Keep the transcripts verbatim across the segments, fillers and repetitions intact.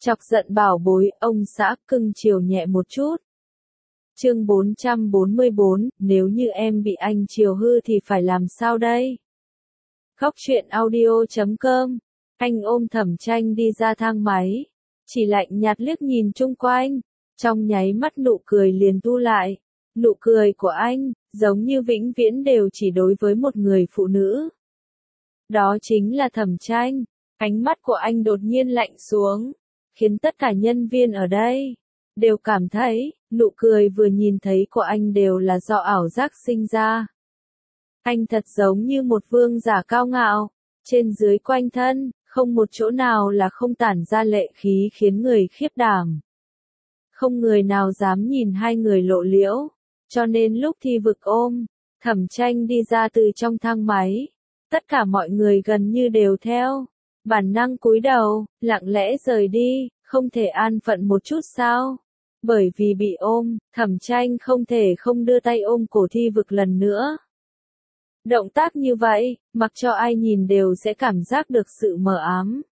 Chọc giận bảo bối, ông xã cưng chiều nhẹ một chút. Chương bốn trăm bốn mươi bốn, nếu như em bị anh chiều hư thì phải làm sao đây? Góc truyện audio chấm com. Anh ôm Thẩm Tranh đi ra thang máy, chỉ lạnh nhạt liếc nhìn chung quanh, trong nháy mắt nụ cười liền thu lại. Nụ cười của anh, giống như vĩnh viễn đều chỉ đối với một người phụ nữ. Đó chính là Thẩm Tranh. Ánh mắt của anh đột nhiên lạnh xuống, khiến tất cả nhân viên ở đây đều cảm thấy, nụ cười vừa nhìn thấy của anh đều là do ảo giác sinh ra. Anh thật giống như một vương giả cao ngạo, trên dưới quanh thân, không một chỗ nào là không tản ra lệ khí khiến người khiếp đảm. Không người nào dám nhìn hai người lộ liễu, cho nên lúc Thi Vực ôm Thẩm Tranh đi ra từ trong thang máy, tất cả mọi người gần như đều theo bản năng cúi đầu, lặng lẽ rời đi, không thể an phận một chút sao? Bởi vì bị ôm, Thẩm Tranh không thể không đưa tay ôm cổ Thi Vực lần nữa. Động tác như vậy, mặc cho ai nhìn đều sẽ cảm giác được sự mờ ám.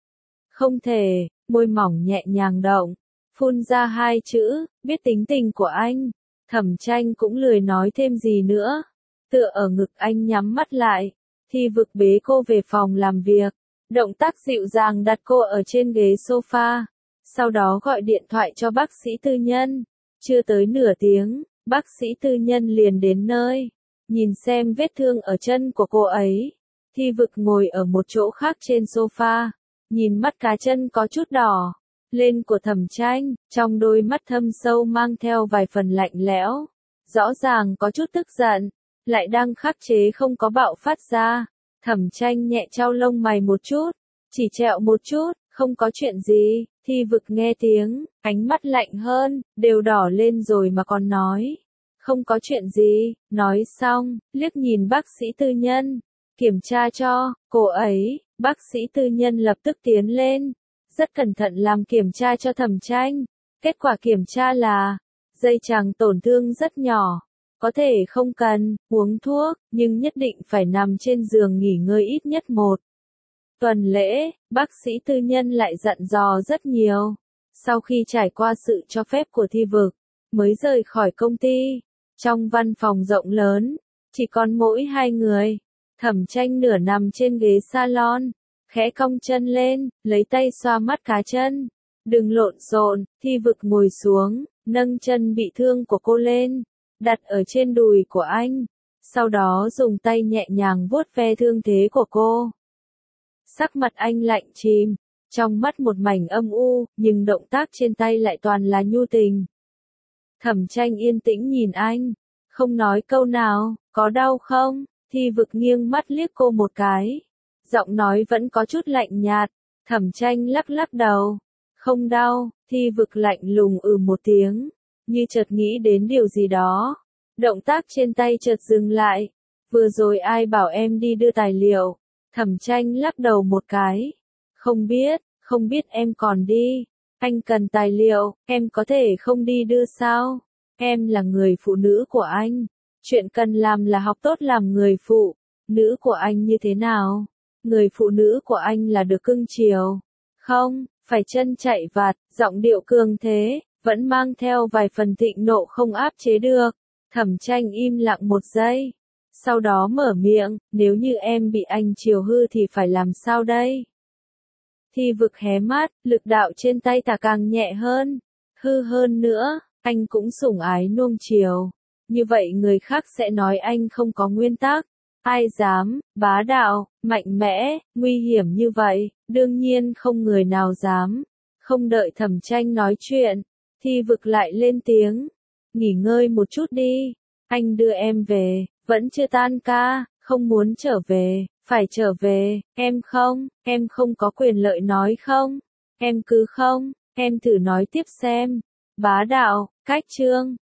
Không thể, môi mỏng nhẹ nhàng động, phun ra hai chữ, biết tính tình của anh. Thẩm Tranh cũng lười nói thêm gì nữa, tựa ở ngực anh nhắm mắt lại. Thi Vực bế cô về phòng làm việc, động tác dịu dàng đặt cô ở trên ghế sofa, sau đó gọi điện thoại cho bác sĩ tư nhân. Chưa tới nửa tiếng, bác sĩ tư nhân liền đến nơi, nhìn xem vết thương ở chân của cô ấy. Thi Vực ngồi ở một chỗ khác trên sofa, nhìn mắt cá chân có chút đỏ lên của Thẩm Tranh, trong đôi mắt thâm sâu mang theo vài phần lạnh lẽo, rõ ràng có chút tức giận, lại đang khắc chế không có bạo phát ra. Thẩm Tranh nhẹ chau lông mày một chút, chỉ trẹo một chút, không có chuyện gì. Thi Vực nghe tiếng, ánh mắt lạnh hơn, đều đỏ lên rồi mà còn nói, không có chuyện gì. Nói xong, liếc nhìn bác sĩ tư nhân, kiểm tra cho cô ấy. Bác sĩ tư nhân lập tức tiến lên, rất cẩn thận làm kiểm tra cho Thẩm Tranh. Kết quả kiểm tra là dây chằng tổn thương rất nhỏ, có thể không cần uống thuốc, nhưng nhất định phải nằm trên giường nghỉ ngơi ít nhất một tuần lễ. Bác sĩ tư nhân lại dặn dò rất nhiều. Sau khi trải qua sự cho phép của Thi Vực, mới rời khỏi công ty. Trong văn phòng rộng lớn, chỉ còn mỗi hai người. Thẩm Tranh nửa nằm trên ghế salon, khẽ cong chân lên, lấy tay xoa mắt cá chân. Đừng lộn xộn. Thi Vực ngồi xuống, nâng chân bị thương của cô lên, đặt ở trên đùi của anh, sau đó dùng tay nhẹ nhàng vuốt ve thương thế của cô. Sắc mặt anh lạnh chìm, trong mắt một mảnh âm u, nhưng động tác trên tay lại toàn là nhu tình. Thẩm Tranh yên tĩnh nhìn anh, không nói câu nào. Có đau không? Thi Vực nghiêng mắt liếc cô một cái, giọng nói vẫn có chút lạnh nhạt. Thẩm Tranh lắc lắc đầu, không đau. Thi Vực lạnh lùng ừ một tiếng, như chợt nghĩ đến điều gì đó. Động tác trên tay chợt dừng lại. Vừa rồi ai bảo em đi đưa tài liệu? Thẩm Tranh lắc đầu một cái. Không biết, không biết em còn đi. Anh cần tài liệu, em có thể không đi đưa sao? Em là người phụ nữ của anh. Chuyện cần làm là học tốt làm người phụ nữ của anh như thế nào? Người phụ nữ của anh là được cưng chiều. Không, phải chân chạy vặt, giọng điệu cường thế, vẫn mang theo vài phần thịnh nộ không áp chế được. Thẩm Tranh im lặng một giây, sau đó mở miệng, nếu như em bị anh chiều hư thì phải làm sao đây? Thi Vực hé mắt, lực đạo trên tay ta càng nhẹ hơn. Hư hơn nữa, anh cũng sủng ái nuông chiều. Như vậy người khác sẽ nói anh không có nguyên tắc. Ai dám, bá đạo, mạnh mẽ, nguy hiểm như vậy, đương nhiên không người nào dám. Không đợi Thẩm Tranh nói chuyện, Thi Vực lại lên tiếng. Nghỉ ngơi một chút đi, anh đưa em về, vẫn chưa tan ca, không muốn trở về, phải trở về. Em không, em không có quyền lợi nói không, em cứ không, em thử nói tiếp xem. Bá đạo, cách chương,